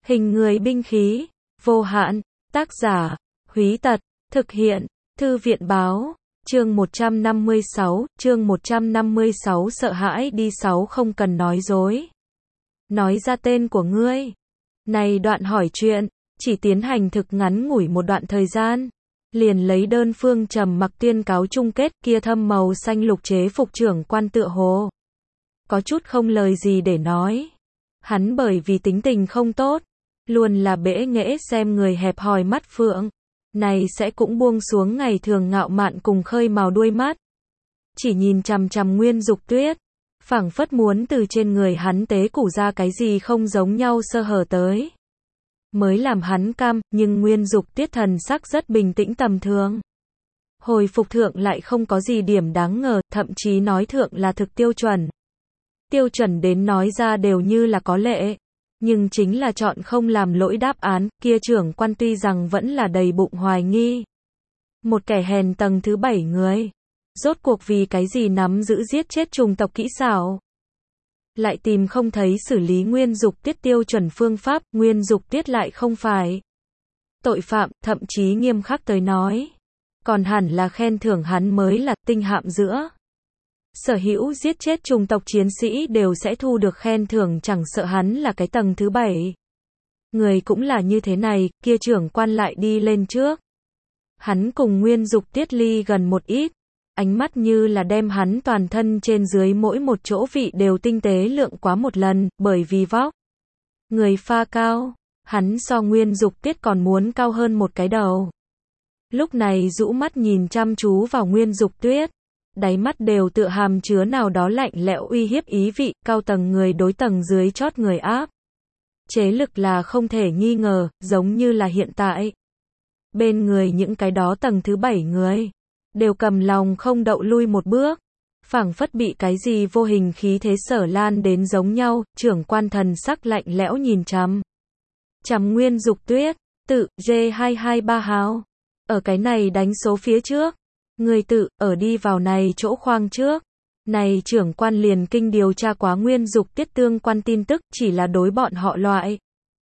Hình người binh khí, vô hạn, tác giả, Húy Tật, thực hiện, Thư viện báo, chương 156, sợ hãi đi 6 không cần nói dối. Nói ra tên của ngươi. Này đoạn hỏi chuyện, chỉ tiến hành thực ngắn ngủi một đoạn thời gian. Liền lấy đơn phương trầm mặc tuyên cáo chung kết kia thâm màu xanh lục chế phục trưởng quan tựa hồ. Có chút không lời gì để nói. Hắn bởi vì tính tình không tốt, luôn là bẽ nghễ xem người hẹp hòi mắt phượng. Này sẽ cũng buông xuống ngày thường ngạo mạn cùng khơi màu đuôi mắt. Chỉ nhìn chằm chằm Nguyên Dục Tuyết, phảng phất muốn từ trên người hắn tế củ ra cái gì không giống nhau sơ hở tới. Mới làm hắn cam, nhưng Nguyên Dục Tuyết thần sắc rất bình tĩnh tầm thường. Hồi phục thượng lại không có gì điểm đáng ngờ, thậm chí nói thượng là thực tiêu chuẩn. Tiêu chuẩn đến nói ra đều như là có lệ. Nhưng chính là chọn không làm lỗi đáp án, kia trưởng quan tuy rằng vẫn là đầy bụng hoài nghi. Một kẻ hèn tầng thứ 7 người. Rốt cuộc vì cái gì nắm giữ giết chết trùng tộc kỹ xảo. Lại tìm không thấy xử lý Nguyên Dục Tuyết tiêu chuẩn phương pháp, Nguyên Dục Tuyết lại không phải tội phạm, thậm chí nghiêm khắc tới nói. Còn hẳn là khen thưởng hắn mới là tinh hạm giữa. Sở hữu giết chết trùng tộc chiến sĩ đều sẽ thu được khen thưởng, chẳng sợ hắn là cái tầng thứ 7. Người cũng là như thế này, kia trưởng quan lại đi lên trước. Hắn cùng Nguyên Dục Tuyết ly gần một ít. Ánh mắt như là đem hắn toàn thân trên dưới mỗi một chỗ vị đều tinh tế lượng quá một lần, bởi vì vóc. Người pha cao, hắn so Nguyên Dục Tuyết còn muốn cao hơn một cái đầu. Lúc này rũ mắt nhìn chăm chú vào Nguyên Dục Tuyết. Đáy mắt đều tựa hàm chứa nào đó lạnh lẽo uy hiếp ý vị, cao tầng người đối tầng dưới chót người áp. Chế lực là không thể nghi ngờ, giống như là hiện tại. Bên người những cái đó tầng thứ 7 người, đều cầm lòng không đậu lui một bước. Phảng phất bị cái gì vô hình khí thế sở lan đến giống nhau, trưởng quan thần sắc lạnh lẽo nhìn chằm Nguyên Dục Tuyết, tự, J223 hào. Ở cái này đánh số phía trước. Người tự, ở đi vào này chỗ khoang trước. Này trưởng quan liền kinh điều tra quá Nguyên Dục Tuyết tương quan tin tức, chỉ là đối bọn họ loại.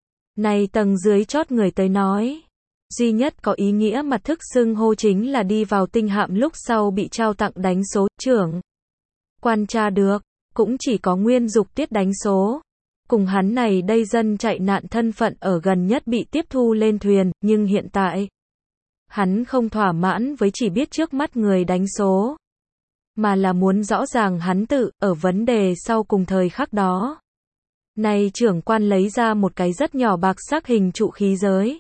Này tầng dưới chót người tới nói. Duy nhất có ý nghĩa mặt thức xưng hô chính là đi vào tinh hạm lúc sau bị trao tặng đánh số, trưởng quan tra được, cũng chỉ có Nguyên Dục Tuyết đánh số. Cùng hắn này đây dân chạy nạn thân phận ở gần nhất bị tiếp thu lên thuyền, nhưng hiện tại. Hắn không thỏa mãn với chỉ biết trước mắt người đánh số. Mà là muốn rõ ràng hắn tự, ở vấn đề sau cùng thời khắc đó. Này trưởng quan lấy ra một cái rất nhỏ bạc sắc hình trụ khí giới.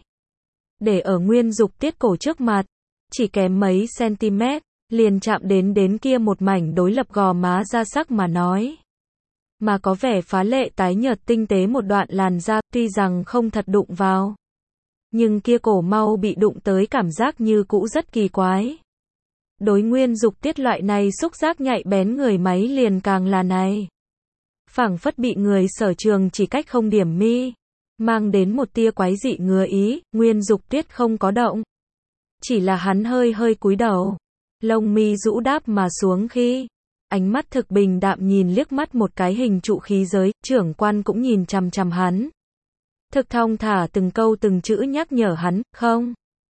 Để ở Nguyên Dục Tuyết cổ trước mặt. Chỉ kém mấy cm, liền chạm đến kia một mảnh đối lập gò má da sắc mà nói. Mà có vẻ phá lệ tái nhợt tinh tế một đoạn làn da, tuy rằng không thật đụng vào. Nhưng kia cổ mau bị đụng tới cảm giác như cũ rất kỳ quái. Đối Nguyên Dục Tuyết loại này xúc giác nhạy bén người máy liền càng là này. Phảng phất bị người sở trường chỉ cách không điểm mi. Mang đến một tia quái dị ngứa ý, Nguyên Dục Tuyết không có động. Chỉ là hắn hơi cúi đầu. Lông mi rũ đáp mà xuống khi. Ánh mắt thực bình đạm nhìn liếc mắt một cái hình trụ khí giới, trưởng quan cũng nhìn chằm chằm hắn. Thực thong thả từng câu từng chữ nhắc nhở hắn, không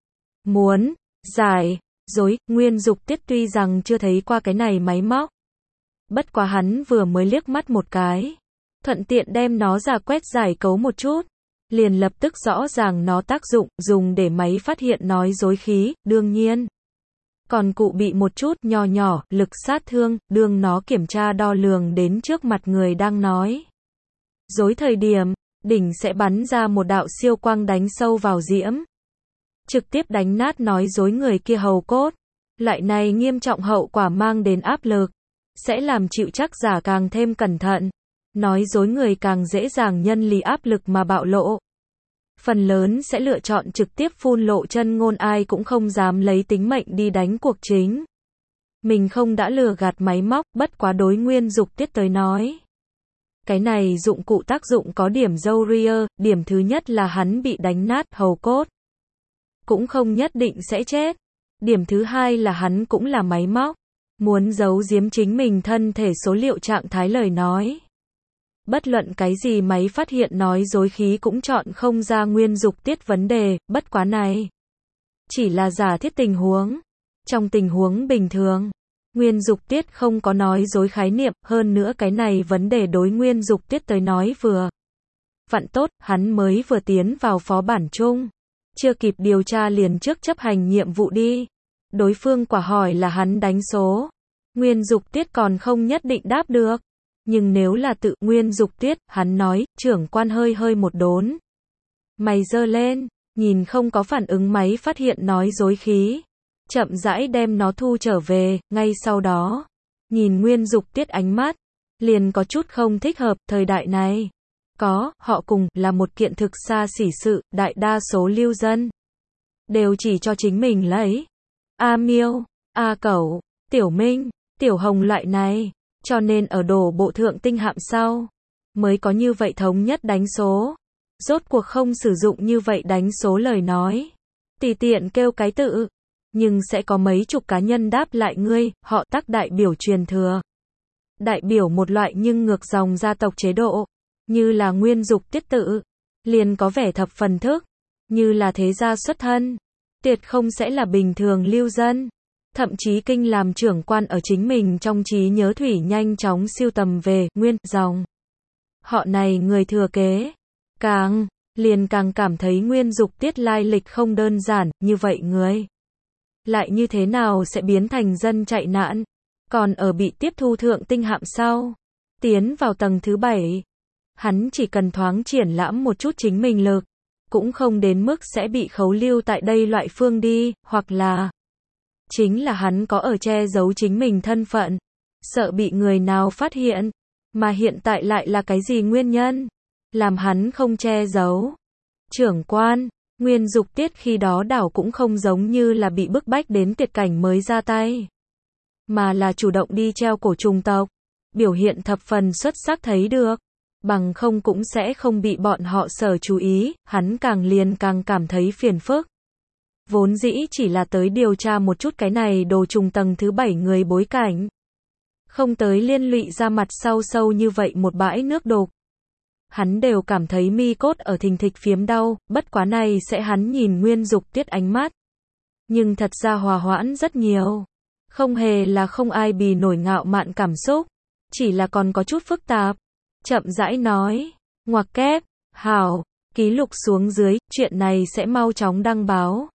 muốn giải dối. Nguyên Dục Tuyết tuy rằng chưa thấy qua cái này máy móc. Bất quá hắn vừa mới liếc mắt một cái. Thuận tiện đem nó ra quét giải cấu một chút. Liền lập tức rõ ràng nó tác dụng, dùng để máy phát hiện nói dối khí, đương nhiên. Còn cụ bị một chút nho nhỏ, lực sát thương, đương nó kiểm tra đo lường đến trước mặt người đang nói dối thời điểm. Đỉnh sẽ bắn ra một đạo siêu quang đánh sâu vào diễm. Trực tiếp đánh nát nói dối người kia hầu cốt. Loại này nghiêm trọng hậu quả mang đến áp lực. Sẽ làm chịu trách giả càng thêm cẩn thận. Nói dối người càng dễ dàng nhân lý áp lực mà bạo lộ. Phần lớn sẽ lựa chọn trực tiếp phun lộ chân ngôn, ai cũng không dám lấy tính mệnh đi đánh cuộc chính. Mình không đã lừa gạt máy móc, bất quá đối Nguyên Dục Tuyết tới nói. Cái này dụng cụ tác dụng có điểm dâu ria, điểm thứ nhất là hắn bị đánh nát hầu cốt. Cũng không nhất định sẽ chết. Điểm thứ hai là hắn cũng là máy móc. Muốn giấu giếm chính mình thân thể số liệu trạng thái lời nói. Bất luận cái gì máy phát hiện nói dối khí cũng chọn không ra Nguyên Dục Tiết vấn đề, bất quá này chỉ là giả thiết tình huống. Trong tình huống bình thường, Nguyên Dục Tiết không có nói dối khái niệm, hơn nữa cái này vấn đề đối Nguyên Dục Tiết tới nói vừa vặn tốt, hắn mới vừa tiến vào phó bản chung, chưa kịp điều tra liền trước chấp hành nhiệm vụ đi. Đối phương quả hỏi là hắn đánh số, Nguyên Dục Tiết còn không nhất định đáp được. Nhưng nếu là tự Nguyên Dục Tiết, hắn nói, trưởng quan hơi một đốn. Mày giơ lên, nhìn không có phản ứng máy phát hiện nói dối khí. Chậm rãi đem nó thu trở về, ngay sau đó. Nhìn Nguyên Dục Tiết ánh mắt, liền có chút không thích hợp, thời đại này. Họ cùng, là một kiện thực xa xỉ sự, đại đa số lưu dân. Đều chỉ cho chính mình lấy. A Miêu, A Cẩu, Tiểu Minh, Tiểu Hồng loại này. Cho nên ở đổ bộ thượng tinh hạm sau, mới có như vậy thống nhất đánh số. Rốt cuộc không sử dụng như vậy đánh số lời nói. Tùy tiện kêu cái tự. Nhưng sẽ có mấy chục cá nhân đáp lại ngươi, họ Tắc đại biểu truyền thừa. Đại biểu một loại nhưng ngược dòng gia tộc chế độ. Như là Nguyên Dục Tiết tự. Liền có vẻ thập phần thức. Như là thế gia xuất thân. Tuyệt không sẽ là bình thường lưu dân. Thậm chí kinh làm trưởng quan ở chính mình trong trí nhớ thủy nhanh chóng siêu tầm về nguyên dòng. Họ này người thừa kế. Liền càng cảm thấy Nguyên Dục Tiết lai lịch không đơn giản, như vậy người. Lại như thế nào sẽ biến thành dân chạy nạn? Còn ở bị tiếp thu thượng tinh hạm sau. Tiến vào tầng thứ 7. Hắn chỉ cần thoáng triển lãm một chút chính mình lực. Cũng không đến mức sẽ bị khấu lưu tại đây loại phương đi, hoặc là chính là hắn có ở che giấu chính mình thân phận, sợ bị người nào phát hiện, mà hiện tại lại là cái gì nguyên nhân, làm hắn không che giấu. Trưởng quan, Nguyên Dục Tiết khi đó đảo cũng không giống như là bị bức bách đến tuyệt cảnh mới ra tay, mà là chủ động đi treo cổ trùng tộc, biểu hiện thập phần xuất sắc thấy được, bằng không cũng sẽ không bị bọn họ sở chú ý, hắn càng cảm thấy phiền phức. Vốn dĩ chỉ là tới điều tra một chút cái này đồ trùng tầng thứ 7 người bối cảnh. Không tới liên lụy ra mặt sau sâu như vậy một bãi nước đục. Hắn đều cảm thấy mi cốt ở thình thịch phiếm đau, bất quá này sẽ hắn nhìn Nguyên Dục Tiết ánh mắt. Nhưng thật ra hòa hoãn rất nhiều. Không hề là không ai bì nổi ngạo mạn cảm xúc. Chỉ là còn có chút phức tạp. Chậm rãi nói. Ngoặc kép. Hảo. Ký lục xuống dưới. Chuyện này sẽ mau chóng đăng báo.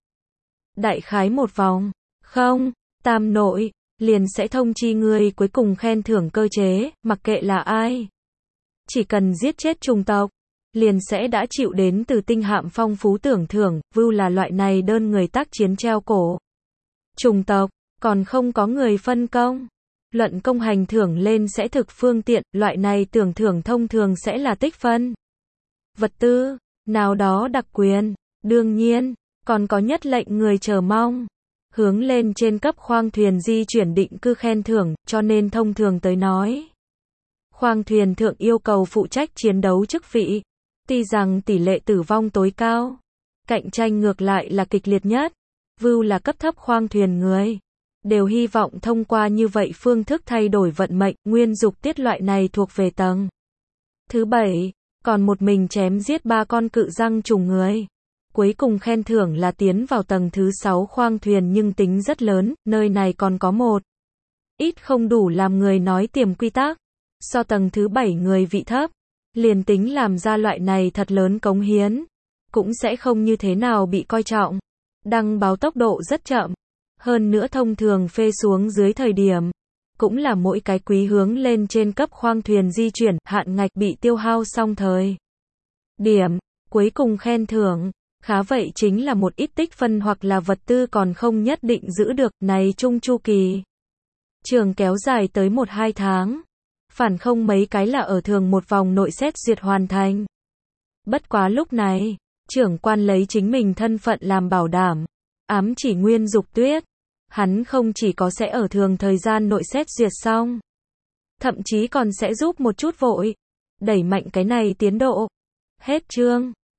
Đại khái một vòng. Không. Tam nội. Liền sẽ thông chi ngươi cuối cùng khen thưởng cơ chế. Mặc kệ là ai. Chỉ cần giết chết trùng tộc. Liền sẽ đã chịu đến từ tinh hạm phong phú tưởng thưởng. Vưu là loại này đơn người tác chiến treo cổ. Trùng tộc. Còn không có người phân công. Luận công hành thưởng lên sẽ thực phương tiện, loại này tưởng thưởng thông thường sẽ là tích phân. Vật tư, nào đó đặc quyền, đương nhiên, còn có nhất lệnh người chờ mong. Hướng lên trên cấp khoang thuyền di chuyển định cư khen thưởng, cho nên thông thường tới nói. Khoang thuyền thượng yêu cầu phụ trách chiến đấu chức vị. Tuy rằng tỷ lệ tử vong tối cao. Cạnh tranh ngược lại là kịch liệt nhất. Vưu là cấp thấp khoang thuyền người. Đều hy vọng thông qua như vậy phương thức thay đổi vận mệnh, Nguyên Dục Tiết loại này thuộc về tầng thứ 7, còn một mình chém giết 3 con cự răng trùng người. Cuối cùng khen thưởng là tiến vào tầng thứ 6 khoang thuyền nhưng tính rất lớn, nơi này còn có một ít không đủ làm người nói tiềm quy tắc. So tầng thứ 7 người vị thấp, liền tính làm ra loại này thật lớn cống hiến, cũng sẽ không như thế nào bị coi trọng. Đăng báo tốc độ rất chậm. Hơn nữa thông thường phê xuống dưới thời điểm, cũng là mỗi cái quý hướng lên trên cấp khoang thuyền di chuyển, hạn ngạch bị tiêu hao xong thời điểm, cuối cùng khen thưởng, khá vậy chính là một ít tích phân hoặc là vật tư còn không nhất định giữ được, này chung chu kỳ. Trường kéo dài tới 1-2 tháng, phản không mấy cái là ở thường một vòng nội xét duyệt hoàn thành. Bất quá lúc này, trưởng quan lấy chính mình thân phận làm bảo đảm, ám chỉ Nguyên Dục Tuyết. Hắn không chỉ có sẽ ở thường thời gian nội xét duyệt xong, thậm chí còn sẽ giúp một chút vội, đẩy mạnh cái này tiến độ. Hết chương.